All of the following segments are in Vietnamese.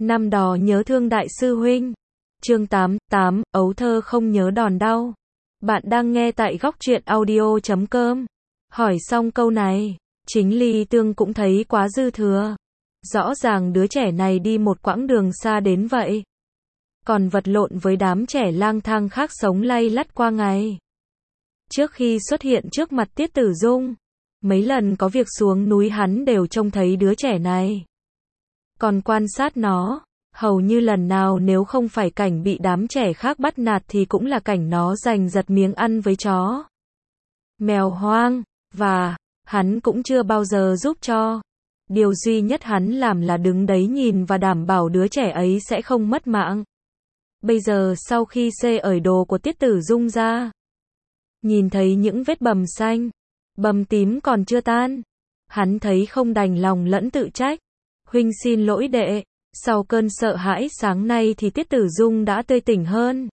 Năm đó nhớ thương đại sư huynh. Chương 8, ấu thơ không nhớ đòn đau. Bạn đang nghe tại góc truyện audio.com. Hỏi xong câu này, chính Ly Tương cũng thấy quá dư thừa. Rõ ràng đứa trẻ này đi một quãng đường xa đến vậy, còn vật lộn với đám trẻ lang thang khác sống lay lắt qua ngày. Trước khi xuất hiện trước mặt Tiết Tử Dung, mấy lần có việc xuống núi hắn đều trông thấy đứa trẻ này. Còn quan sát nó, hầu như lần nào nếu không phải cảnh bị đám trẻ khác bắt nạt thì cũng là cảnh nó giành giật miếng ăn với chó, mèo hoang, và hắn cũng chưa bao giờ giúp cho. Điều duy nhất hắn làm là đứng đấy nhìn và đảm bảo đứa trẻ ấy sẽ không mất mạng. Bây giờ sau khi xê ởi đồ của Tiết Tử Dung ra, nhìn thấy những vết bầm xanh, bầm tím còn chưa tan, hắn thấy không đành lòng lẫn tự trách. Huynh xin lỗi đệ. Sau cơn sợ hãi sáng nay thì Tiết Tử Dung đã tươi tỉnh hơn.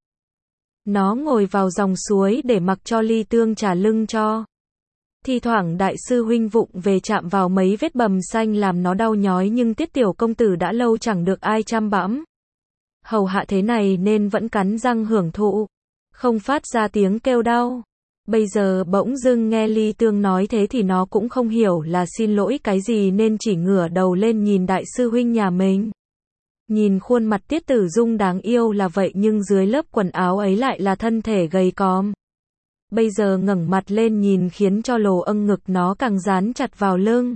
Nó ngồi vào dòng suối để mặc cho Ly Tương trả lưng cho. Thi thoảng đại sư huynh vụng về chạm vào mấy vết bầm xanh làm nó đau nhói, nhưng Tiết tiểu công tử đã lâu chẳng được ai chăm bẵm hầu hạ thế này nên vẫn cắn răng hưởng thụ, không phát ra tiếng kêu đau. Bây giờ bỗng dưng nghe Ly Tương nói thế thì nó cũng không hiểu là xin lỗi cái gì nên chỉ ngửa đầu lên nhìn đại sư huynh nhà mình. Nhìn khuôn mặt Tiết Tử Dung đáng yêu là vậy nhưng dưới lớp quần áo ấy lại là thân thể gầy còm. Bây giờ ngẩng mặt lên nhìn khiến cho lồ âng ngực nó càng dán chặt vào lưng.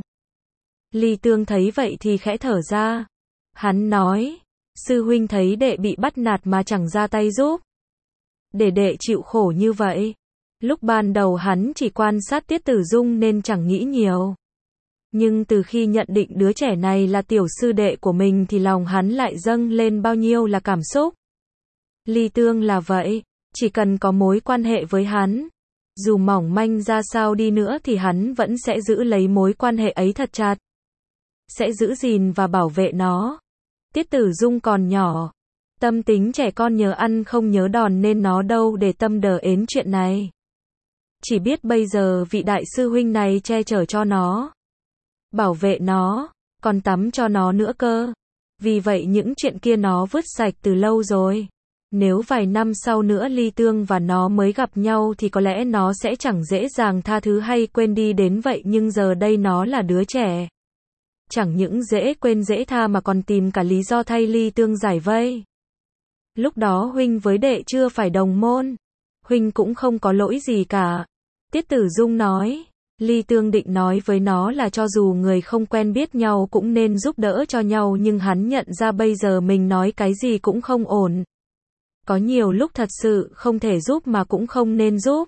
Ly Tương thấy vậy thì khẽ thở ra. Hắn nói, sư huynh thấy đệ bị bắt nạt mà chẳng ra tay giúp, để đệ chịu khổ như vậy. Lúc ban đầu hắn chỉ quan sát Tiết Tử Dung nên chẳng nghĩ nhiều. Nhưng từ khi nhận định đứa trẻ này là tiểu sư đệ của mình thì lòng hắn lại dâng lên bao nhiêu là cảm xúc. Ly Tương là vậy, chỉ cần có mối quan hệ với hắn, dù mỏng manh ra sao đi nữa thì hắn vẫn sẽ giữ lấy mối quan hệ ấy thật chặt, sẽ giữ gìn và bảo vệ nó. Tiết Tử Dung còn nhỏ, tâm tính trẻ con nhớ ăn không nhớ đòn nên nó đâu để tâm đờ ến chuyện này. Chỉ biết bây giờ vị đại sư huynh này che chở cho nó, bảo vệ nó, còn tắm cho nó nữa cơ. Vì vậy những chuyện kia nó vứt sạch từ lâu rồi. Nếu vài năm sau nữa Ly Tương và nó mới gặp nhau thì có lẽ nó sẽ chẳng dễ dàng tha thứ hay quên đi đến vậy, nhưng giờ đây nó là đứa trẻ. Chẳng những dễ quên dễ tha mà còn tìm cả lý do thay Ly Tương giải vây. Lúc đó huynh với đệ chưa phải đồng môn, huynh cũng không có lỗi gì cả. Tiết Tử Dung nói. Ly Tương định nói với nó là cho dù người không quen biết nhau cũng nên giúp đỡ cho nhau, nhưng hắn nhận ra bây giờ mình nói cái gì cũng không ổn. Có nhiều lúc thật sự không thể giúp mà cũng không nên giúp.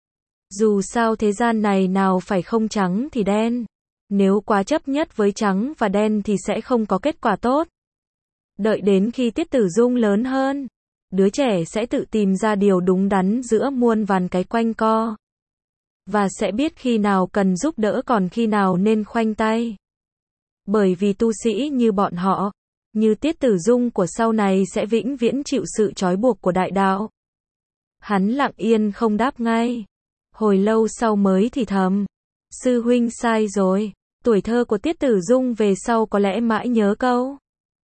Dù sao thế gian này nào phải không trắng thì đen. Nếu quá chấp nhất với trắng và đen thì sẽ không có kết quả tốt. Đợi đến khi Tiết Tử Dung lớn hơn, đứa trẻ sẽ tự tìm ra điều đúng đắn giữa muôn vàn cái quanh co. Và sẽ biết khi nào cần giúp đỡ còn khi nào nên khoanh tay. Bởi vì tu sĩ như bọn họ, như Tiết Tử Dung của sau này sẽ vĩnh viễn chịu sự trói buộc của đại đạo. Hắn lặng yên không đáp ngay. Hồi lâu sau mới thì thầm. Sư huynh sai rồi. Tuổi thơ của Tiết Tử Dung về sau có lẽ mãi nhớ câu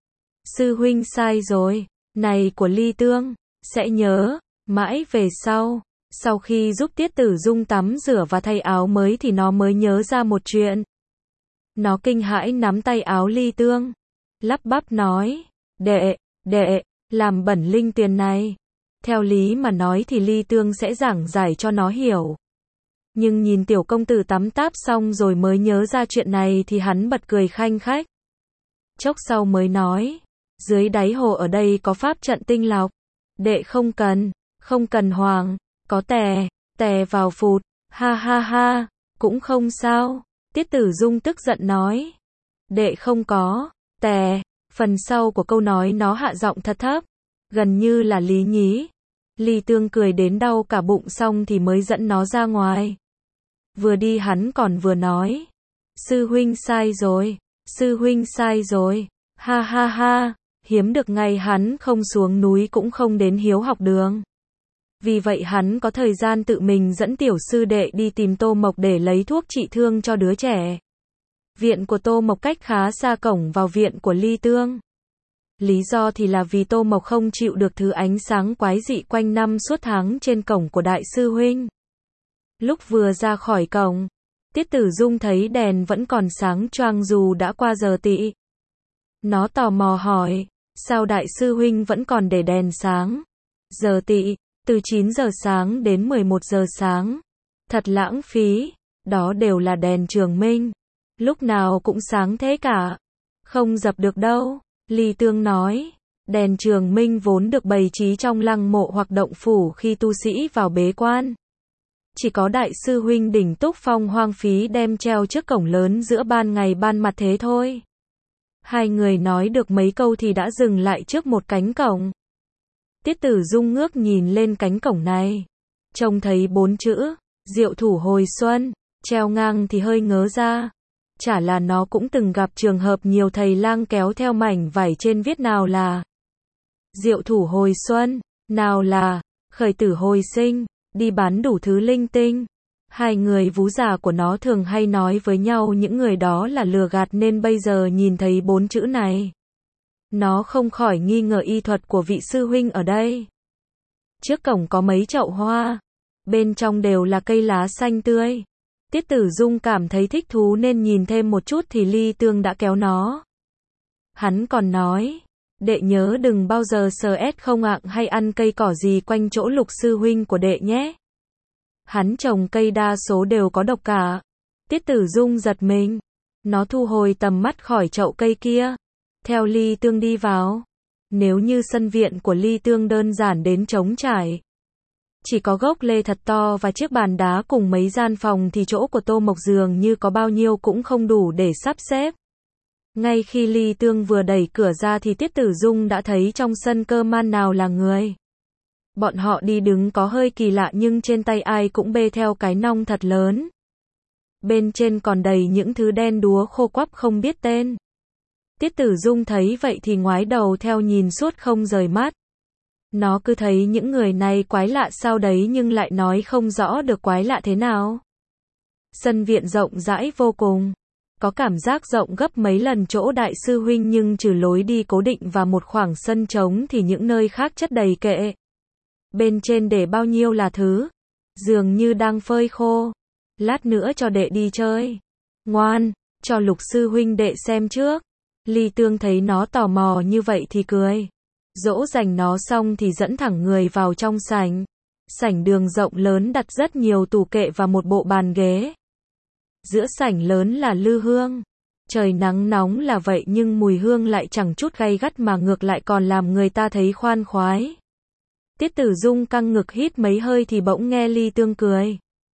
sư huynh sai rồi này của Ly Tương. Sẽ nhớ mãi về sau. Sau khi giúp Tiết Tử Dung tắm rửa và thay áo mới thì nó mới nhớ ra một chuyện. Nó kinh hãi nắm tay áo Ly Tương, lắp bắp nói, đệ, làm bẩn linh tiền này. Theo lý mà nói thì Ly Tương sẽ giảng giải cho nó hiểu. Nhưng nhìn tiểu công tử tắm táp xong rồi mới nhớ ra chuyện này thì hắn bật cười khanh khách. Chốc sau mới nói, dưới đáy hồ ở đây có pháp trận tinh lọc. Đệ không cần hoàng. Có tè vào phụt, ha ha ha, cũng không sao. Tiết Tử Dung tức giận nói. Đệ không có, tè. Phần sau của câu nói nó hạ giọng thật thấp, gần như là lý nhí. Ly Tương cười đến đau cả bụng xong thì mới dẫn nó ra ngoài. Vừa đi hắn còn vừa nói. Sư huynh sai rồi, ha ha ha. Hiếm được ngày hắn không xuống núi cũng không đến hiếu học đường. Vì vậy hắn có thời gian tự mình dẫn tiểu sư đệ đi tìm Tô Mộc để lấy thuốc trị thương cho đứa trẻ. Viện của Tô Mộc cách khá xa cổng vào viện của Ly Tương. Lý do thì là vì Tô Mộc không chịu được thứ ánh sáng quái dị quanh năm suốt tháng trên cổng của đại sư huynh. Lúc vừa ra khỏi cổng, Tiết Tử Dung thấy đèn vẫn còn sáng choang dù đã qua giờ tỵ. Nó tò mò hỏi, sao đại sư huynh vẫn còn để đèn sáng? Giờ tỵ, từ 9 giờ sáng đến 11 giờ sáng. Thật lãng phí, đó đều là đèn trường minh. Lúc nào cũng sáng thế cả. Không dập được đâu, Ly Tương nói. Đèn trường minh vốn được bày trí trong lăng mộ hoặc động phủ khi tu sĩ vào bế quan. Chỉ có đại sư huynh Đỉnh Túc Phong hoang phí đem treo trước cổng lớn giữa ban ngày ban mặt thế thôi. Hai người nói được mấy câu thì đã dừng lại trước một cánh cổng. Tiết Tử Dung ngước nhìn lên cánh cổng này. Trông thấy 4 chữ, Diệu Thủ Hồi Xuân, treo ngang thì hơi ngớ ra. Chả là nó cũng từng gặp trường hợp nhiều thầy lang kéo theo mảnh vải trên viết nào là Diệu Thủ Hồi Xuân, nào là Khởi Tử Hồi Sinh, đi bán đủ thứ linh tinh. Hai người vú già của nó thường hay nói với nhau những người đó là lừa gạt nên bây giờ nhìn thấy 4 chữ này. Nó không khỏi nghi ngờ y thuật của vị sư huynh ở đây. Trước cổng có mấy chậu hoa. Bên trong đều là cây lá xanh tươi. Tiết Tử Dung cảm thấy thích thú nên nhìn thêm một chút thì Ly Tương đã kéo nó. Hắn còn nói, đệ nhớ đừng bao giờ sờ không ạng hay ăn cây cỏ gì quanh chỗ Lục sư huynh của đệ nhé. Hắn trồng cây đa số đều có độc cả. Tiết Tử Dung giật mình. Nó thu hồi tầm mắt khỏi chậu cây kia. Theo Ly Tương đi vào. Nếu như sân viện của Ly Tương đơn giản đến trống trải. Chỉ có gốc lê thật to và chiếc bàn đá cùng mấy gian phòng thì chỗ của Tô Mộc dường như có bao nhiêu cũng không đủ để sắp xếp. Ngay khi Ly Tương vừa đẩy cửa ra thì Tiết Tử Dung đã thấy trong sân cơ man nào là người. Bọn họ đi đứng có hơi kỳ lạ nhưng trên tay ai cũng bê theo cái nong thật lớn. Bên trên còn đầy những thứ đen đúa khô quắp không biết tên. Tiết Tử Dung thấy vậy thì ngoái đầu theo nhìn suốt không rời mắt. Nó cứ thấy những người này quái lạ sao đấy nhưng lại nói không rõ được quái lạ thế nào. Sân viện rộng rãi vô cùng. Có cảm giác rộng gấp mấy lần chỗ đại sư huynh nhưng trừ lối đi cố định và một khoảng sân trống thì những nơi khác chất đầy kệ. Bên trên để bao nhiêu là thứ. Dường như đang phơi khô. Lát nữa cho đệ đi chơi. Ngoan, cho Lục sư huynh đệ xem trước. Ly Tương thấy nó tò mò như vậy thì cười. Dỗ dành nó xong thì dẫn thẳng người vào trong sảnh. Sảnh đường rộng lớn đặt rất nhiều tủ kệ và một bộ bàn ghế. Giữa sảnh lớn là lư hương. Trời nắng nóng là vậy nhưng mùi hương lại chẳng chút gay gắt mà ngược lại còn làm người ta thấy khoan khoái. Tiết Tử Dung căng ngực hít mấy hơi thì bỗng nghe Ly Tương cười.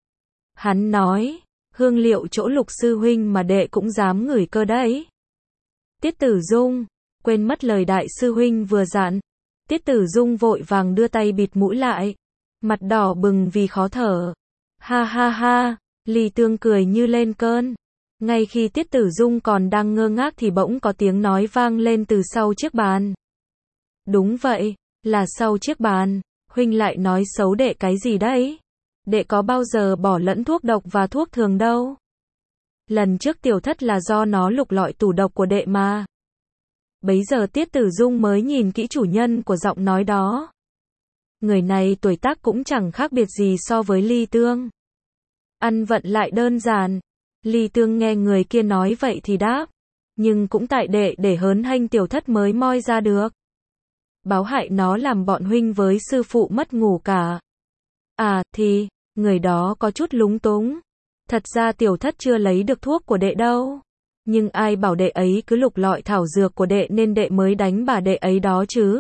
Hắn nói, hương liệu chỗ Lục sư huynh mà đệ cũng dám ngửi cơ đấy. Tiết Tử Dung, quên mất lời đại sư huynh vừa dặn. Tiết Tử Dung vội vàng đưa tay bịt mũi lại. Mặt đỏ bừng vì khó thở. Ha ha ha, Ly Tương cười như lên cơn. Ngay khi Tiết Tử Dung còn đang ngơ ngác thì bỗng có tiếng nói vang lên từ sau chiếc bàn. Đúng vậy, là sau chiếc bàn. Huynh lại nói xấu đệ cái gì đấy? Đệ có bao giờ bỏ lẫn thuốc độc và thuốc thường đâu. Lần trước tiểu thất là do nó lục lọi tủ độc của đệ mà. Bấy giờ Tiết Tử Dung mới nhìn kỹ chủ nhân của giọng nói đó. Người này tuổi tác cũng chẳng khác biệt gì so với Ly Tương. Ăn vận lại đơn giản. Ly Tương nghe người kia nói vậy thì đáp. Nhưng cũng tại đệ để hớn hênh tiểu thất mới moi ra được. Báo hại nó làm bọn huynh với sư phụ mất ngủ cả. À, thì, người đó có chút lúng túng. Thật ra tiểu thất chưa lấy được thuốc của đệ đâu. Nhưng ai bảo đệ ấy cứ lục lọi thảo dược của đệ nên đệ mới đánh bà đệ ấy đó chứ.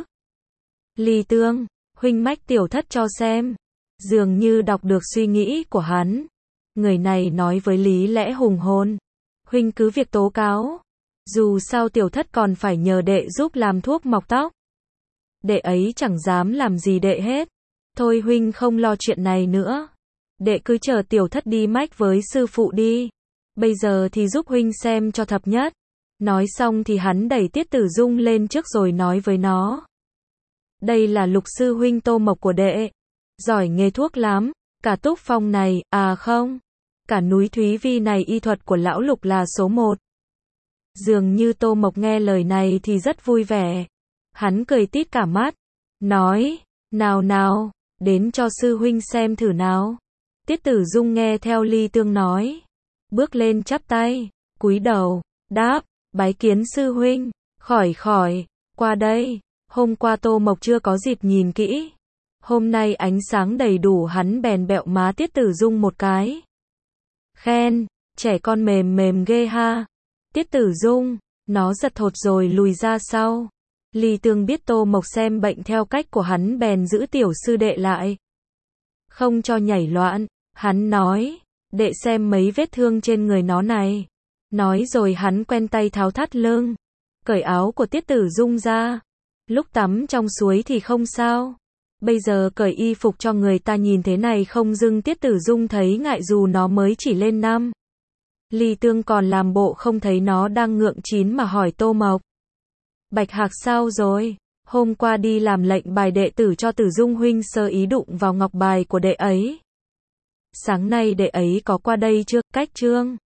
Ly Tương, huynh mách tiểu thất cho xem. Dường như đọc được suy nghĩ của hắn. Người này nói với lý lẽ hùng hồn. Huynh cứ việc tố cáo. Dù sao tiểu thất còn phải nhờ đệ giúp làm thuốc mọc tóc. Đệ ấy chẳng dám làm gì đệ hết. Thôi huynh không lo chuyện này nữa. Đệ cứ chờ tiểu thất đi mách với sư phụ đi. Bây giờ thì giúp huynh xem cho thập nhất. Nói xong thì hắn đẩy Tiết Tử Dung lên trước rồi nói với nó. Đây là Lục sư huynh Tô Mộc của đệ. Giỏi nghề thuốc lắm. Cả Túc Phong này, à không. Cả núi Thúy Vi này y thuật của lão Lục là số 1. Dường như Tô Mộc nghe lời này thì rất vui vẻ. Hắn cười tít cả mắt, nói, nào nào, đến cho sư huynh xem thử nào. Tiết Tử Dung nghe theo Ly Tương nói, bước lên chắp tay, cúi đầu, đáp, bái kiến sư huynh, khỏi, qua đây. Hôm qua Tô Mộc chưa có dịp nhìn kỹ. Hôm nay ánh sáng đầy đủ, hắn bèn bẹo má Tiết Tử Dung một cái. Khen, trẻ con mềm mềm ghê ha. Tiết Tử Dung, nó giật thột rồi lùi ra sau. Ly Tương biết Tô Mộc xem bệnh theo cách của hắn bèn giữ tiểu sư đệ lại. Không cho nhảy loạn, hắn nói, đệ xem mấy vết thương trên người nó này. Nói rồi hắn quen tay tháo thắt lưng, cởi áo của Tiết Tử Dung ra. Lúc tắm trong suối thì không sao. Bây giờ cởi y phục cho người ta nhìn thế này không dưng Tiết Tử Dung thấy ngại dù nó mới chỉ lên năm. Ly Tương còn làm bộ không thấy nó đang ngượng chín mà hỏi Tô Mộc. Bạch Hạc sao rồi? Hôm qua đi làm lệnh bài đệ tử cho Tử Dung huynh sơ ý đụng vào ngọc bài của đệ ấy. Sáng nay đệ ấy có qua đây chưa? Cách trương.